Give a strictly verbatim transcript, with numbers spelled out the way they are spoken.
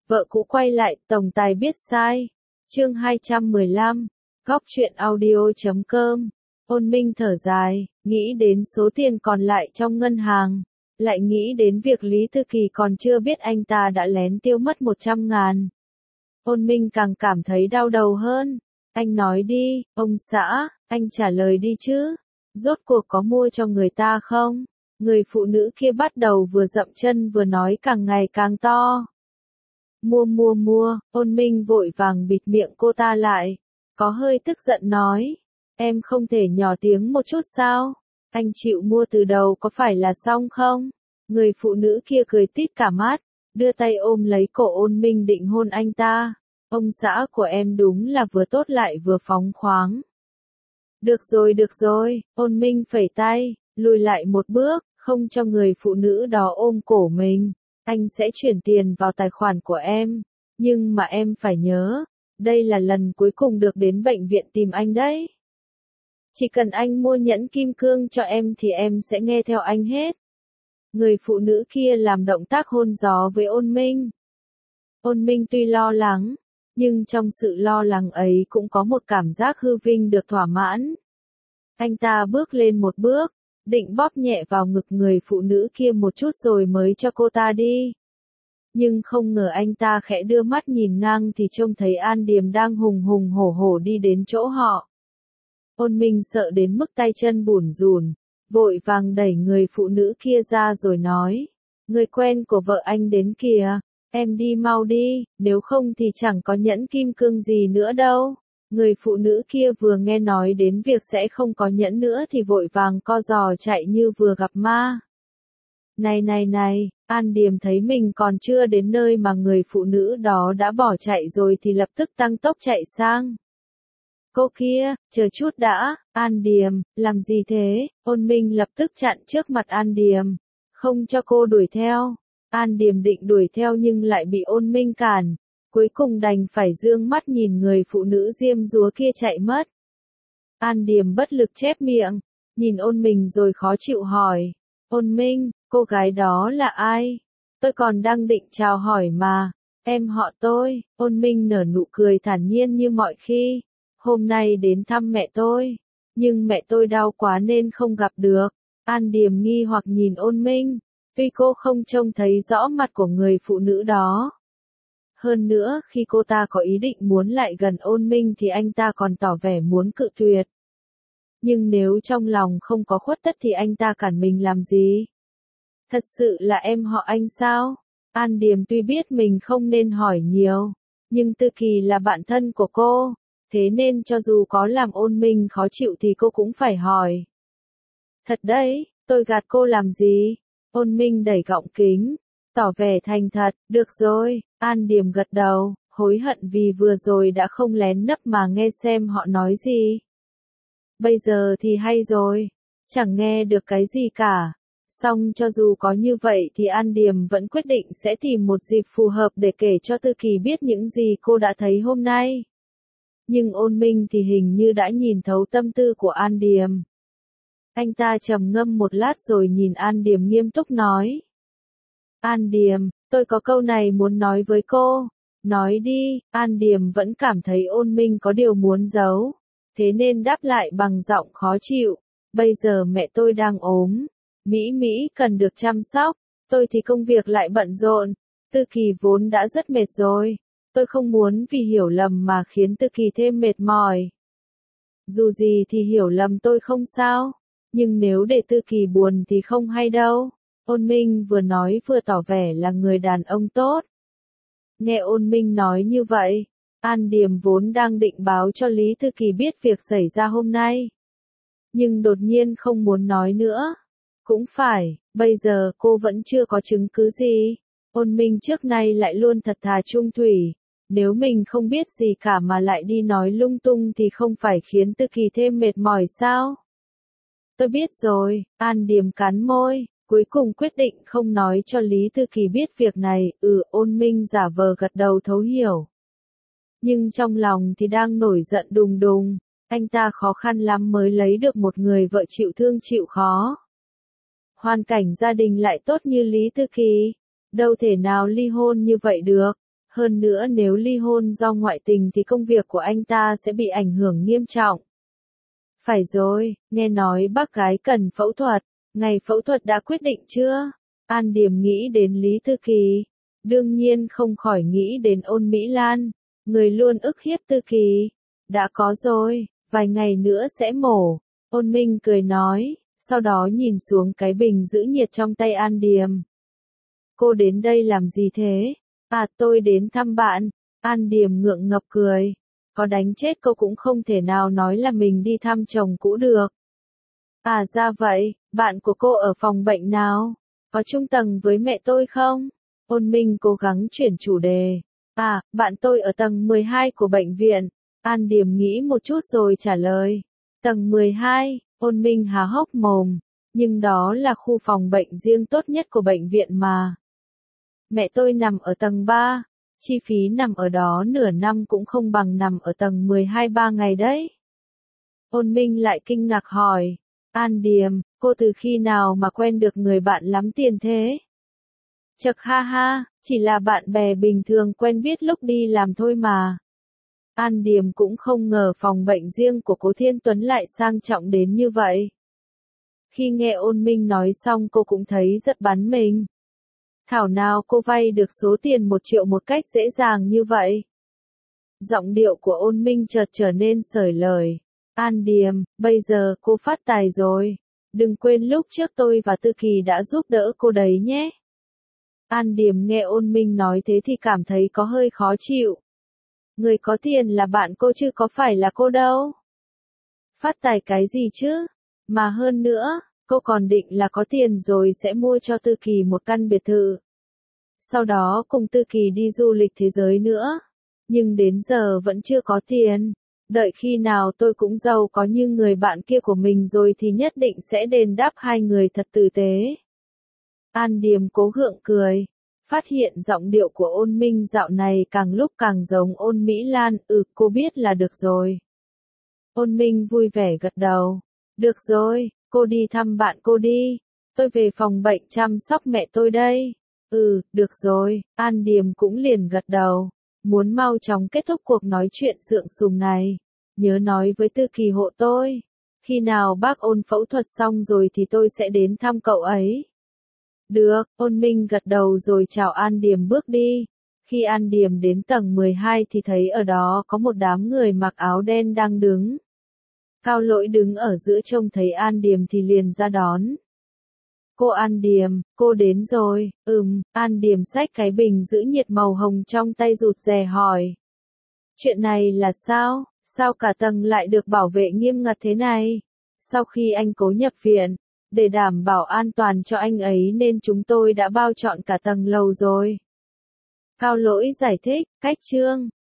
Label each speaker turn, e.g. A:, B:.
A: Vợ cũ quay lại, tổng tài biết sai. Chương hai trăm mười lăm, Góc truyện audio chấm com. Ôn Minh thở dài, nghĩ đến số tiền còn lại trong ngân hàng, lại nghĩ đến việc Lý Thư Kỳ còn chưa biết anh ta đã lén tiêu mất một trăm ngàn. Ôn Minh càng cảm thấy đau đầu hơn. Anh nói đi, ông xã, anh trả lời đi chứ. Rốt cuộc có mua cho người ta không? Người phụ nữ kia bắt đầu vừa dậm chân vừa nói càng ngày càng to. Mua mua mua, Ôn Minh vội vàng bịt miệng cô ta lại. Có hơi tức giận nói. Em không thể nhỏ tiếng một chút sao? Anh chịu mua từ đầu có phải là xong không? Người phụ nữ kia cười tít cả mắt, đưa tay ôm lấy cổ Ôn Minh định hôn anh ta. Ông xã của em đúng là vừa tốt lại vừa phóng khoáng. Được rồi được rồi, Ôn Minh phẩy tay, lùi lại một bước, không cho người phụ nữ đó ôm cổ mình. Anh sẽ chuyển tiền vào tài khoản của em, nhưng mà em phải nhớ, đây là lần cuối cùng được đến bệnh viện tìm anh đấy. Chỉ cần anh mua nhẫn kim cương cho em thì em sẽ nghe theo anh hết. Người phụ nữ kia làm động tác hôn gió với Ôn Minh. Ôn Minh tuy lo lắng, nhưng trong sự lo lắng ấy cũng có một cảm giác hư vinh được thỏa mãn. Anh ta bước lên một bước, định bóp nhẹ vào ngực người phụ nữ kia một chút rồi mới cho cô ta đi. Nhưng không ngờ anh ta khẽ đưa mắt nhìn ngang thì trông thấy An Điềm đang hùng hùng hổ hổ đi đến chỗ họ. Ôn Minh sợ đến mức tay chân bủn rủn, vội vàng đẩy người phụ nữ kia ra rồi nói. Người quen của vợ anh đến kìa, em đi mau đi, nếu không thì chẳng có nhẫn kim cương gì nữa đâu. Người phụ nữ kia vừa nghe nói đến việc sẽ không có nhẫn nữa thì vội vàng co giò chạy như vừa gặp ma. Này này này, An Điềm thấy mình còn chưa đến nơi mà người phụ nữ đó đã bỏ chạy rồi thì lập tức tăng tốc chạy sang. Cô kia, chờ chút đã, An Điềm, làm gì thế? Ôn Minh lập tức chặn trước mặt An Điềm, không cho cô đuổi theo. An Điềm định đuổi theo nhưng lại bị Ôn Minh cản. Cuối cùng đành phải dương mắt nhìn người phụ nữ diêm dúa kia chạy mất. An Điềm bất lực chép miệng, nhìn Ôn Minh rồi khó chịu hỏi. Ôn Minh, cô gái đó là ai? Tôi còn đang định chào hỏi mà. Em họ tôi. Ôn Minh nở nụ cười thản nhiên như mọi khi. Hôm nay đến thăm mẹ tôi. Nhưng mẹ tôi đau quá nên không gặp được. An Điềm nghi hoặc nhìn Ôn Minh. Tuy cô không trông thấy rõ mặt của người phụ nữ đó. Hơn nữa, khi cô ta có ý định muốn lại gần Ôn Minh thì anh ta còn tỏ vẻ muốn cự tuyệt. Nhưng nếu trong lòng không có khuất tất thì anh ta cản mình làm gì? Thật sự là em họ anh sao? An Điềm tuy biết mình không nên hỏi nhiều, nhưng Thư Kỳ là bạn thân của cô, thế nên cho dù có làm Ôn Minh khó chịu thì cô cũng phải hỏi. Thật đấy, tôi gạt cô làm gì? Ôn Minh đẩy gọng kính, tỏ vẻ thành thật, được rồi. An Điềm gật đầu, hối hận vì vừa rồi đã không lén nấp mà nghe xem họ nói gì. Bây giờ thì hay rồi, chẳng nghe được cái gì cả. Song cho dù có như vậy thì An Điềm vẫn quyết định sẽ tìm một dịp phù hợp để kể cho Thư Kỳ biết những gì cô đã thấy hôm nay. Nhưng Ôn Minh thì hình như đã nhìn thấu tâm tư của An Điềm. Anh ta trầm ngâm một lát rồi nhìn An Điềm nghiêm túc nói. An Điềm, tôi có câu này muốn nói với cô. Nói đi. An Điềm vẫn cảm thấy Ôn Minh có điều muốn giấu, thế nên đáp lại bằng giọng khó chịu. Bây giờ mẹ tôi đang ốm. Mỹ Mỹ cần được chăm sóc. Tôi thì công việc lại bận rộn. Thư Kỳ vốn đã rất mệt rồi. Tôi không muốn vì hiểu lầm mà khiến Thư Kỳ thêm mệt mỏi. Dù gì thì hiểu lầm tôi không sao. Nhưng nếu để Thư Kỳ buồn thì không hay đâu. Ôn Minh vừa nói vừa tỏ vẻ là người đàn ông tốt. Nghe Ôn Minh nói như vậy, An Điềm vốn đang định báo cho Lý Thư Kỳ biết việc xảy ra hôm nay. Nhưng đột nhiên không muốn nói nữa. Cũng phải, bây giờ cô vẫn chưa có chứng cứ gì. Ôn Minh trước nay lại luôn thật thà trung thủy. Nếu mình không biết gì cả mà lại đi nói lung tung thì không phải khiến Thư Kỳ thêm mệt mỏi sao? Tôi biết rồi, An Điềm cắn môi. Cuối cùng quyết định không nói cho Lý Thư Kỳ biết việc này. Ừ, Ôn Minh giả vờ gật đầu thấu hiểu. Nhưng trong lòng thì đang nổi giận đùng đùng. Anh ta khó khăn lắm mới lấy được một người vợ chịu thương chịu khó. Hoàn cảnh gia đình lại tốt như Lý Thư Kỳ. Đâu thể nào ly hôn như vậy được. Hơn nữa nếu ly hôn do ngoại tình thì công việc của anh ta sẽ bị ảnh hưởng nghiêm trọng. Phải rồi, nghe nói bác gái cần phẫu thuật, ngày phẫu thuật đã quyết định chưa? An Điềm nghĩ đến Lý Tư Kỳ. Đương nhiên không khỏi nghĩ đến Ôn Mỹ Lan, người luôn ức hiếp Tư Kỳ. Đã có rồi, vài ngày nữa sẽ mổ. Ôn Minh cười nói, sau đó nhìn xuống cái bình giữ nhiệt trong tay An Điềm. Cô đến đây làm gì thế? À, tôi đến thăm bạn. An Điềm ngượng ngập cười. Có đánh chết cô cũng không thể nào nói là mình đi thăm chồng cũ được. À ra vậy, bạn của cô ở phòng bệnh nào? Có chung tầng với mẹ tôi không? Ôn Minh cố gắng chuyển chủ đề. À, bạn tôi ở tầng mười hai của bệnh viện. An Điềm nghĩ một chút rồi trả lời. Tầng mười hai, Ôn Minh há hốc mồm. Nhưng đó là khu phòng bệnh riêng tốt nhất của bệnh viện mà. Mẹ tôi nằm ở tầng ba. Chi phí nằm ở đó nửa năm cũng không bằng nằm ở tầng mười hai ba ngày đấy. Ôn Minh lại kinh ngạc hỏi. An Điềm, cô từ khi nào mà quen được người bạn lắm tiền thế? Chậc ha ha, chỉ là bạn bè bình thường quen biết lúc đi làm thôi mà. An Điềm cũng không ngờ phòng bệnh riêng của Cố Thiên Tuấn lại sang trọng đến như vậy. Khi nghe Ôn Minh nói xong cô cũng thấy rất bắn mình. Thảo nào cô vay được số tiền một triệu một cách dễ dàng như vậy. Giọng điệu của Ôn Minh chợt trở nên sởi lời. An Điềm, bây giờ cô phát tài rồi. Đừng quên lúc trước tôi và Tư Kỳ đã giúp đỡ cô đấy nhé. An Điềm nghe Ôn Minh nói thế thì cảm thấy có hơi khó chịu. Người có tiền là bạn cô chứ có phải là cô đâu. Phát tài cái gì chứ? Mà hơn nữa, cô còn định là có tiền rồi sẽ mua cho Tư Kỳ một căn biệt thự. Sau đó cùng Tư Kỳ đi du lịch thế giới nữa. Nhưng đến giờ vẫn chưa có tiền. Đợi khi nào tôi cũng giàu có như người bạn kia của mình rồi thì nhất định sẽ đền đáp hai người thật tử tế. An Điềm cố gượng cười. Phát hiện giọng điệu của Ôn Minh dạo này càng lúc càng giống Ôn Mỹ Lan. Ừ, cô biết là được rồi. Ôn Minh vui vẻ gật đầu. Được rồi, cô đi thăm bạn cô đi. Tôi về phòng bệnh chăm sóc mẹ tôi đây. Ừ, được rồi, An Điềm cũng liền gật đầu. Muốn mau chóng kết thúc cuộc nói chuyện sượng sùng này. Nhớ nói với Tư Kỳ hộ tôi. Khi nào bác Ôn phẫu thuật xong rồi thì tôi sẽ đến thăm cậu ấy. Được, Ôn Minh gật đầu rồi chào An Điềm bước đi. Khi An Điềm đến tầng mười hai thì thấy ở đó có một đám người mặc áo đen đang đứng. Cao Lỗi đứng ở giữa trông thấy An Điềm thì liền ra đón. Cô An Điềm, cô đến rồi. Ừm, An Điềm xách cái bình giữ nhiệt màu hồng trong tay rụt rè hỏi. Chuyện này là sao? Sao cả tầng lại được bảo vệ nghiêm ngặt thế này? Sau khi anh Cố nhập viện, để đảm bảo an toàn cho anh ấy nên chúng tôi đã bao trọn cả tầng lầu rồi. Cao Lỗi giải thích, cách trương,